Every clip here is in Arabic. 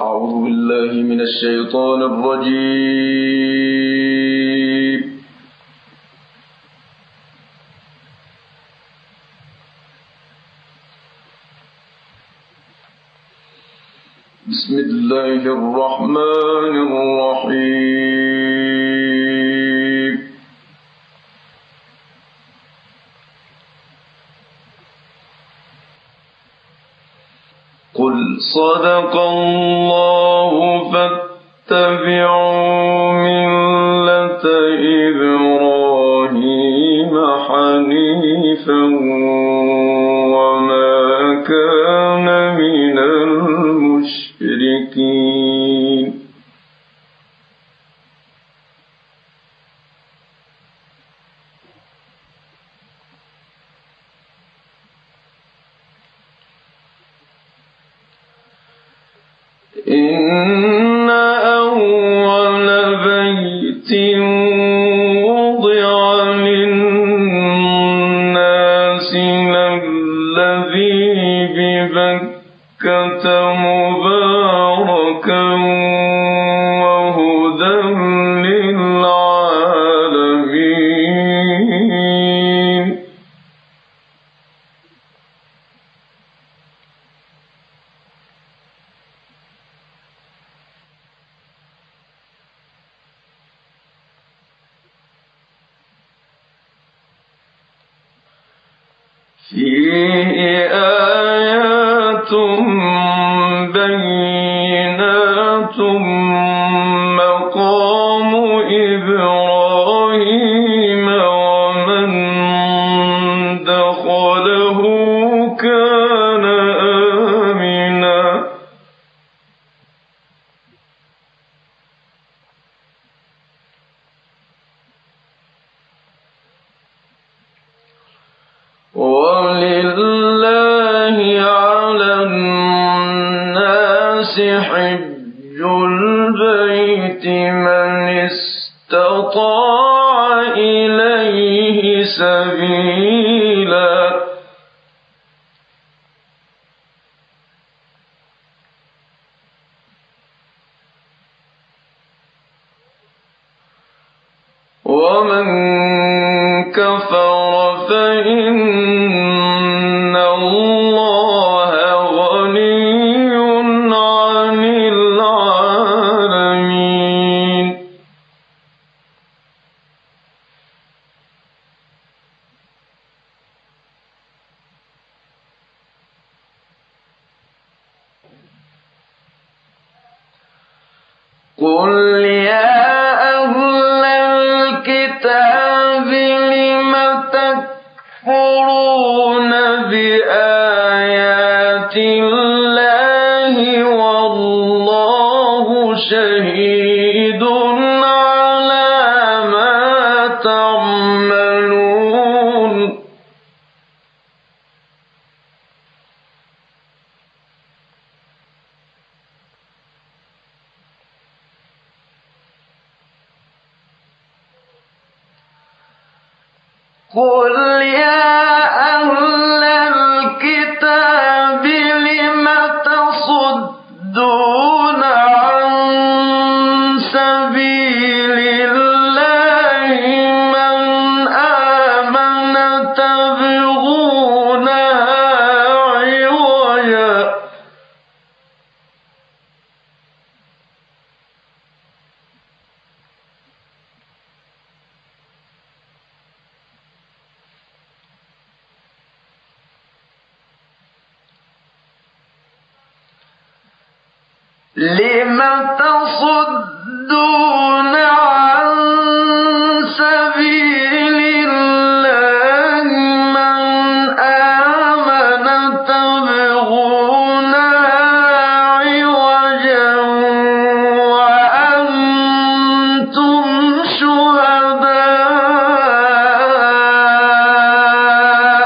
أعوذ بالله من الشيطان الرجيم. بسم الله الرحمن الرحيم. قل صدق الله فاتبعوا ملة إبراهيم حنيفا وما كان من المشركين. إن أول بيت وضع للناس للذي ببكة مباركا وهدى للعالمين. فيه آيات بينات مقام إبراهيم ومن دخله كان آمنا. ولله على الناس حج البيت من استطاع إليه سبيلا. ومن كفر فإن الله غني عن العالمين. قل يا أهل الكتاب لم تكفرون بآيات الله والله شهيد على ما تعملون. قل يا أهل الكتاب لم تصدون عن سبيل الله من آمن تبغونها عوجا. لم تصدون عن سبيل الله من آمن تبغونها عوجا وأنتم شهداء.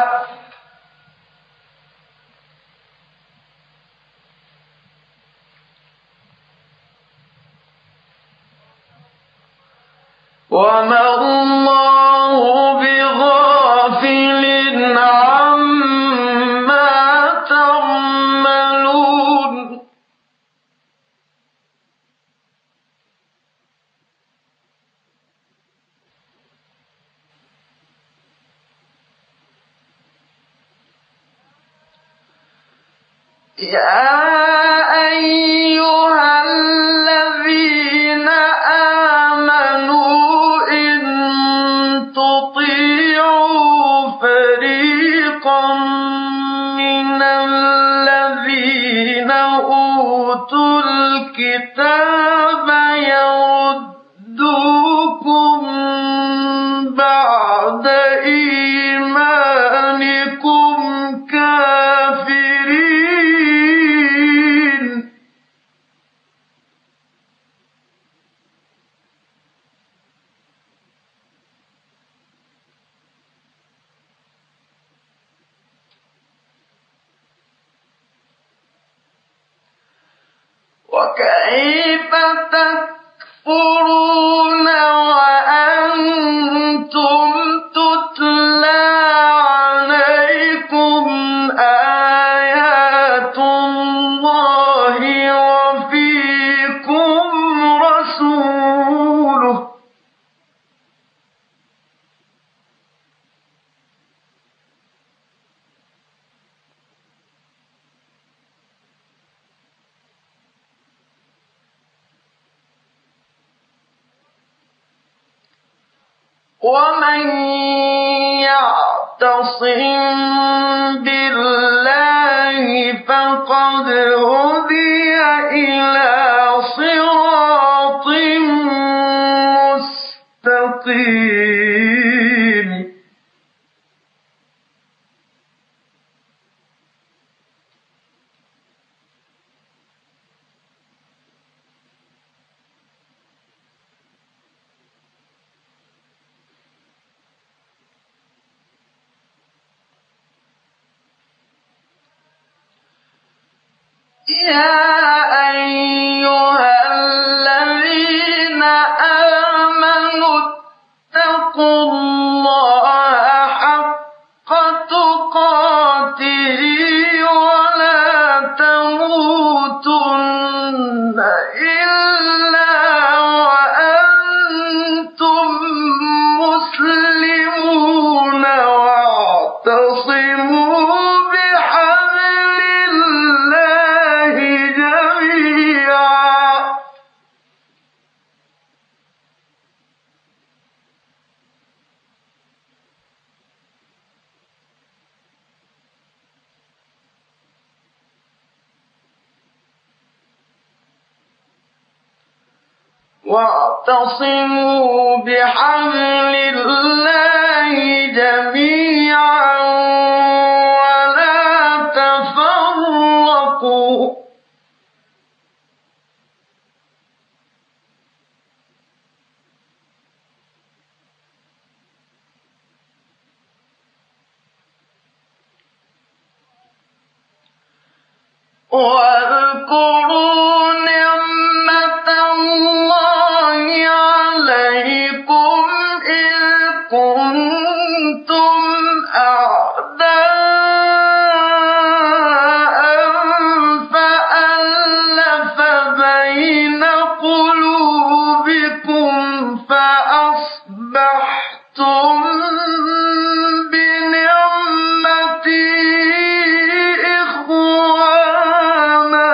وما الله بغافل عما تعملون. يا أيها الذين آمنوا إن تطيعوا فريقا من الذين أوتوا الكتاب يردوكم بعد إيمانكم كافرين وكيف تكفرون وأنتم تتلى عليكم آيات الله وفيكم رسوله ومن يعتصم بالله فقد هدي إلى صراط مستقيم يا أيها الذين آمنوا اتقوا الله حق تقاته ولا تموتن إلا وأنتم مسلمون واعتصموا بحبل الله جميعا ولا تفرقوا واذكروا نعمة الله عليكم إذ كنتم أعداء فألف بين قلوبكم فأصبحتم بنعمته إخوانا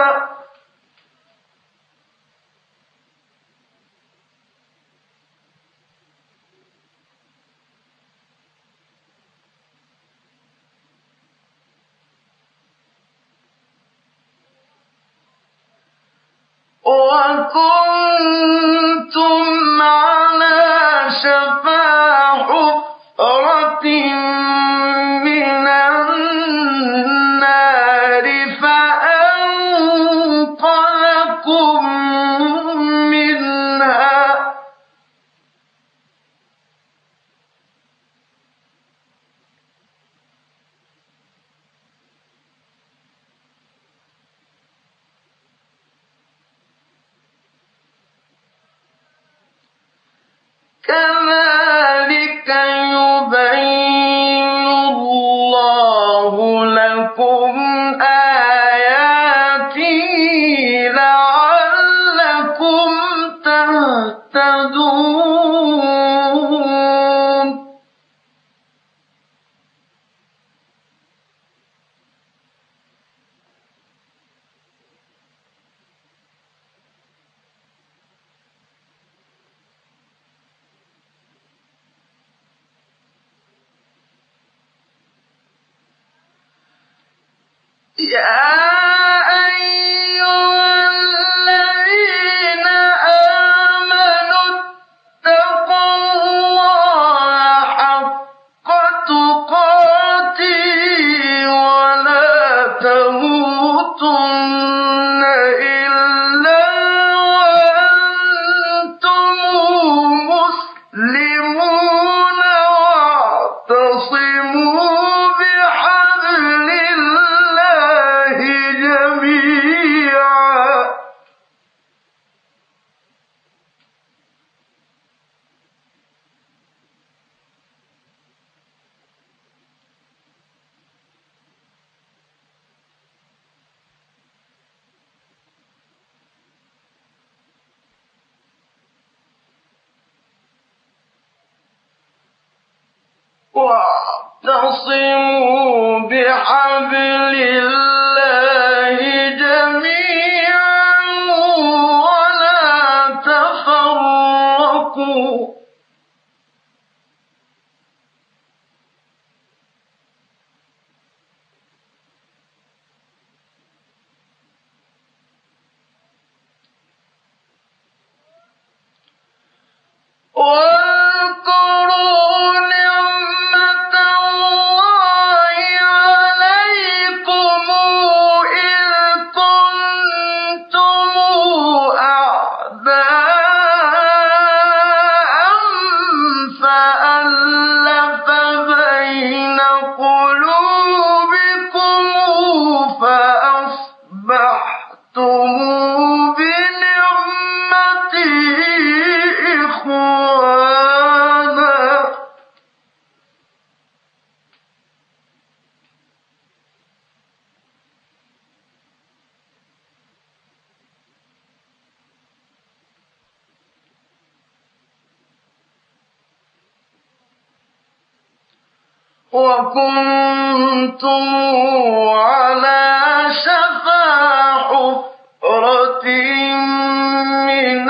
وكنتم على شفا حفرة من النار فأنقذكم منها كذلك يبين الله لكم آياته لعلكم واعتصموا بحبل الله جميعا ولا تفرقوا وكنتم على شفا حفرة من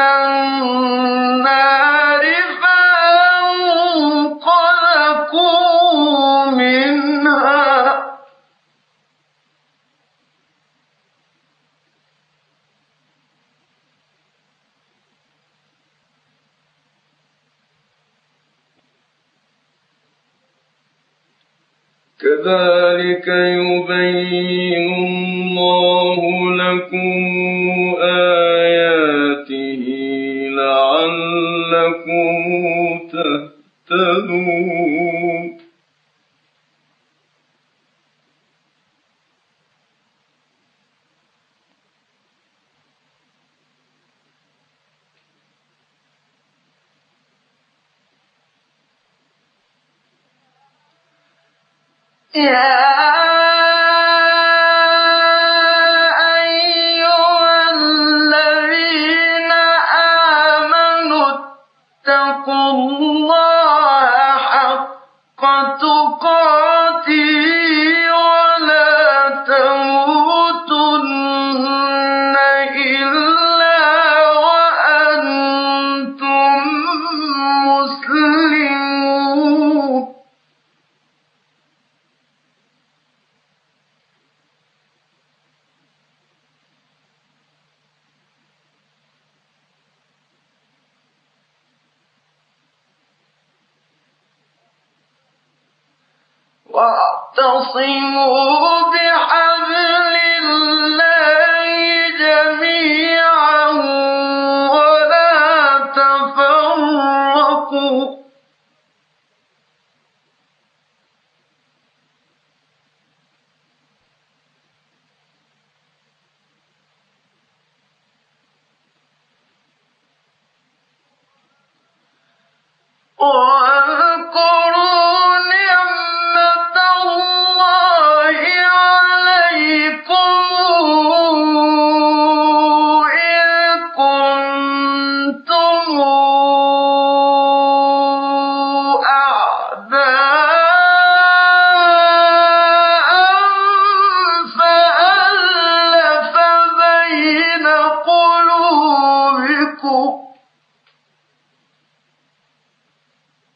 النار فانقذكم منها كذلك يبين الله لكم آياته لعلكم تهتدون يا أيها الذين آمنوا اتقوا الله حق تقاته ولا تموتن إلا وأنتم مسلمون واعتصموا بحبل الله جميعا ولا تفرقوا واذكروا نعمة الله عليكم إذ كنتم أعداء فألف بين قلوبكم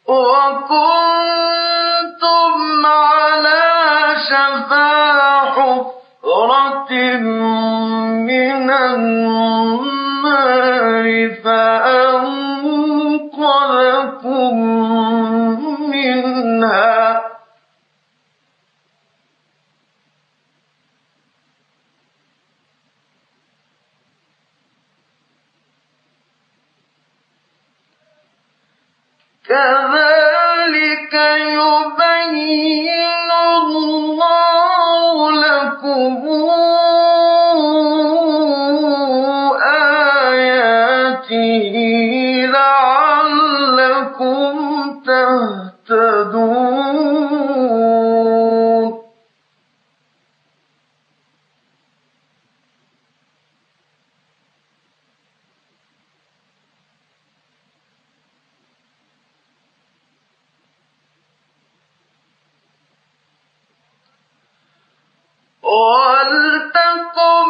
وكنتم على شفا حفرة من النار فأنقذكم منها كذلك يبين الله لكم آياته لعلكم تهتدون وَلْتَكُن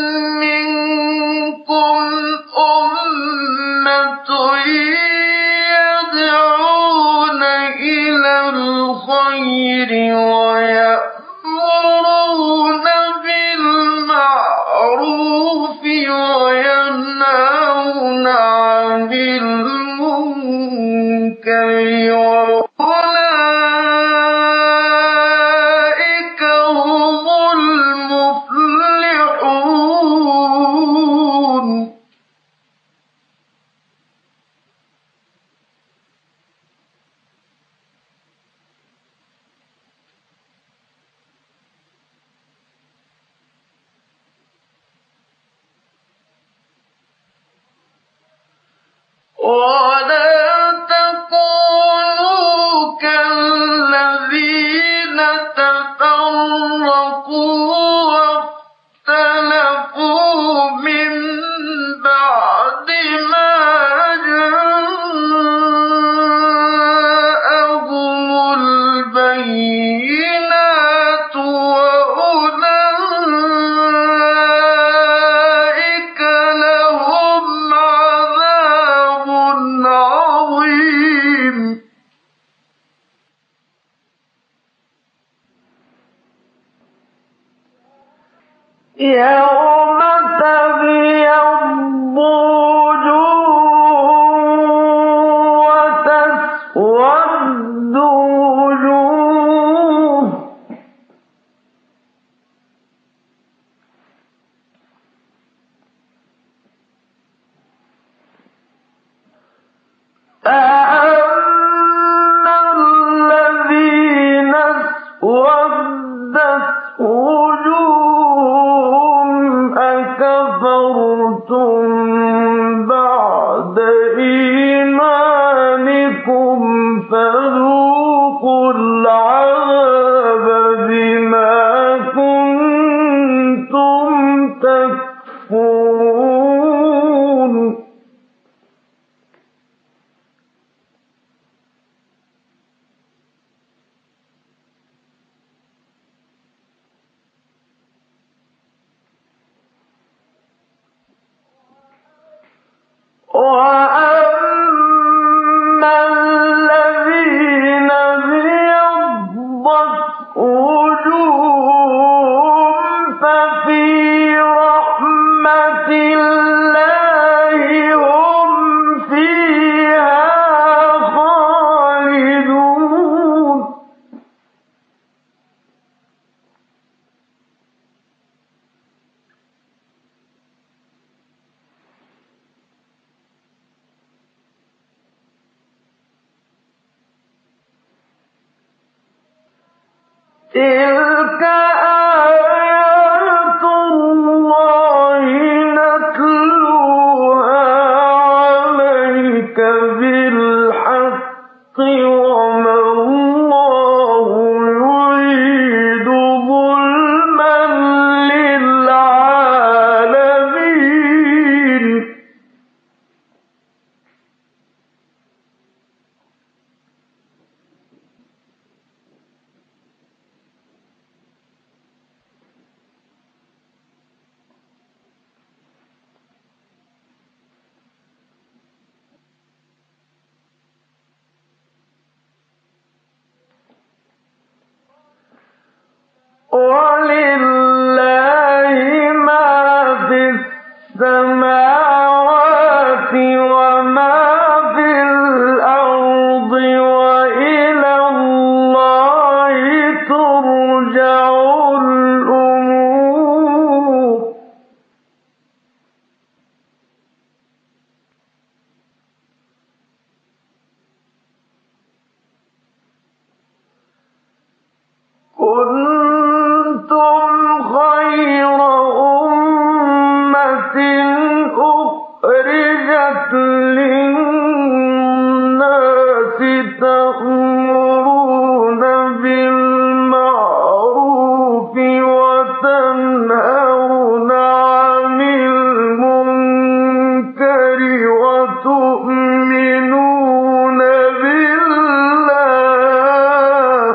مِّنكُمْ أُمَّةٌ يَدْعُونَ إِلَى الْخَيْرِ وَيَأْمُرُونَ بِالْمَعْرُوفِ وَيَنْهَوْنَ عَنِ الْمُنكَرِ وَأُولَٰئِكَ هُمُ المفلحون ولا تكونوا كالذين تفرقوا واختلفوا من بعد ما جاءهم البينات وأولئك لهم عذاب عظيم يوم تبيض وجوه وتسود وجوه فأما الذين اسودت وجوههم أكفرتم بعد إيمانكم فذوقوا العذاب بما كنتم تكفرون وَأَمَّا الَّذِينَ ابْيَضَّتْ وُجُوهُهُمْ فَفِي رَحْمَةِ اللَّهِ هُمْ فِيهَا خَالِدُونَ تِلْكَ آيَاتُ اللَّهِ نَتْلُوهَا عَلَيْكَ بِالْحَقِّ وَمَا اللَّهُ يُرِيدُ ظُلْمًا لِّلْعَالَمِينَ ترجع الأمور كنتم خير أمة أخرجت للناس تأمرون بالمعروف وتنهون عن المنكر وتؤمنون بالله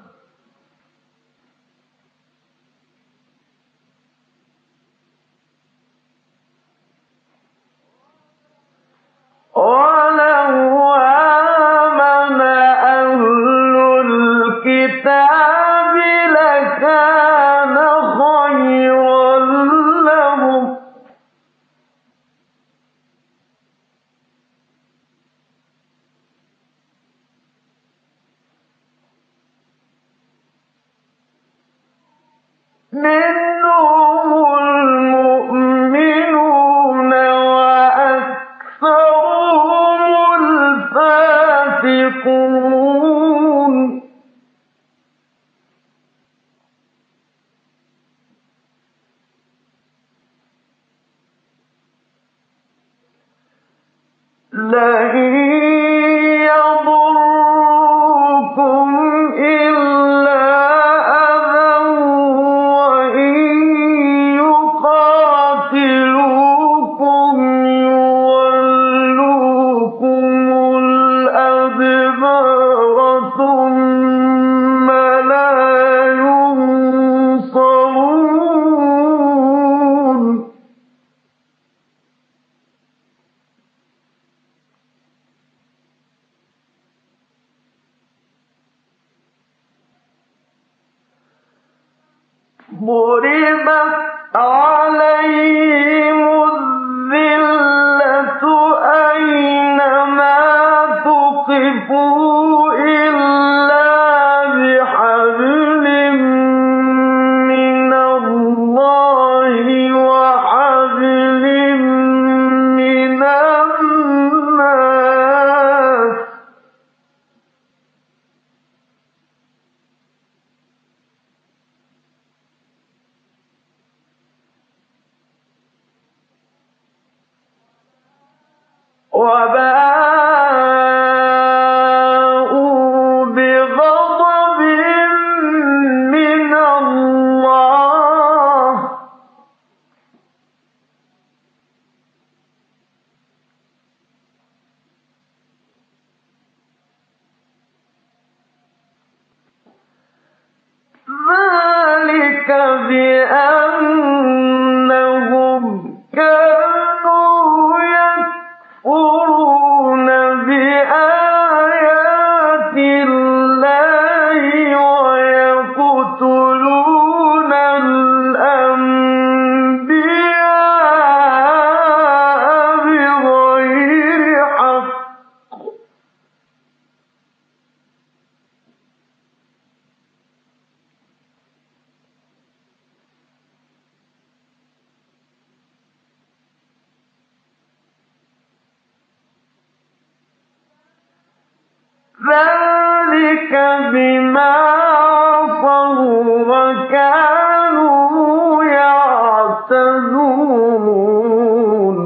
ولو آمن أهل الكتاب لكان خيرا لهم منهم المؤمنون وأكثرهم الفاسقون لئن يضركم إلا أذى وإن يقاتلوكم يولوكم الأدبار ثم لا ينصرون ضربت عليهم الذلة أينما ثقفوا إلا بحبل من الله وحبل من الناس وباءوا بغضب من الله ذلك بأنهم كانوا يكفرون بآيات الله ويقتلون الأنبياء بغير حق ذلك بما عصوا وكانوا يعتدون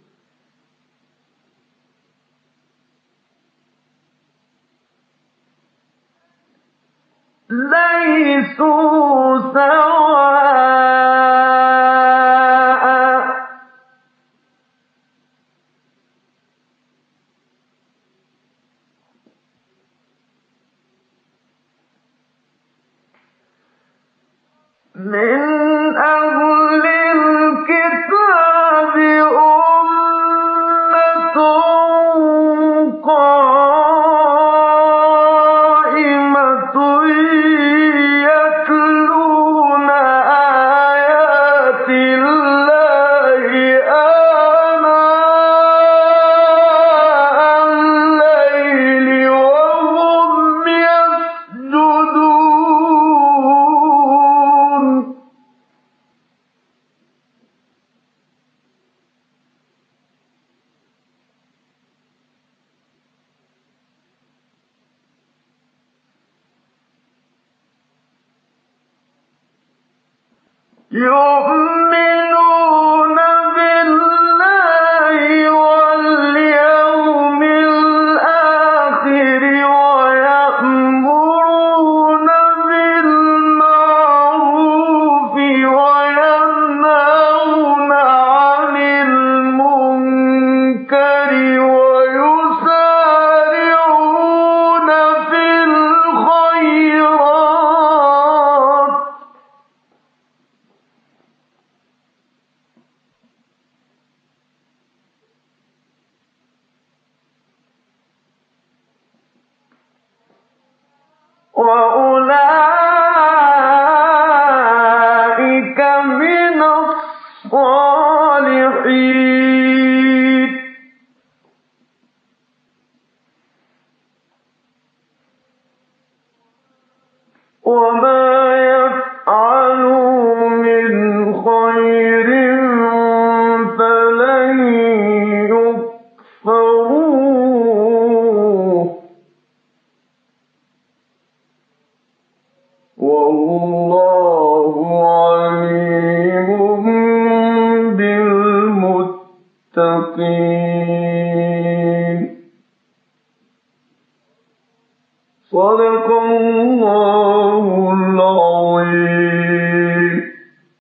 ليسوا سواء من أهل الكتاب أمة قائمة يتلون آيات الله آناء الليل وهم يسجدون يؤمنون بالله واليوم الآخر ويأمرون بالمعروف وينهون عن المنكر ويسارعون في الخيرات وأولئك من الصالحين وما يفعلوا من خير فلن يكفروه والله عليم بالمتقين. صدق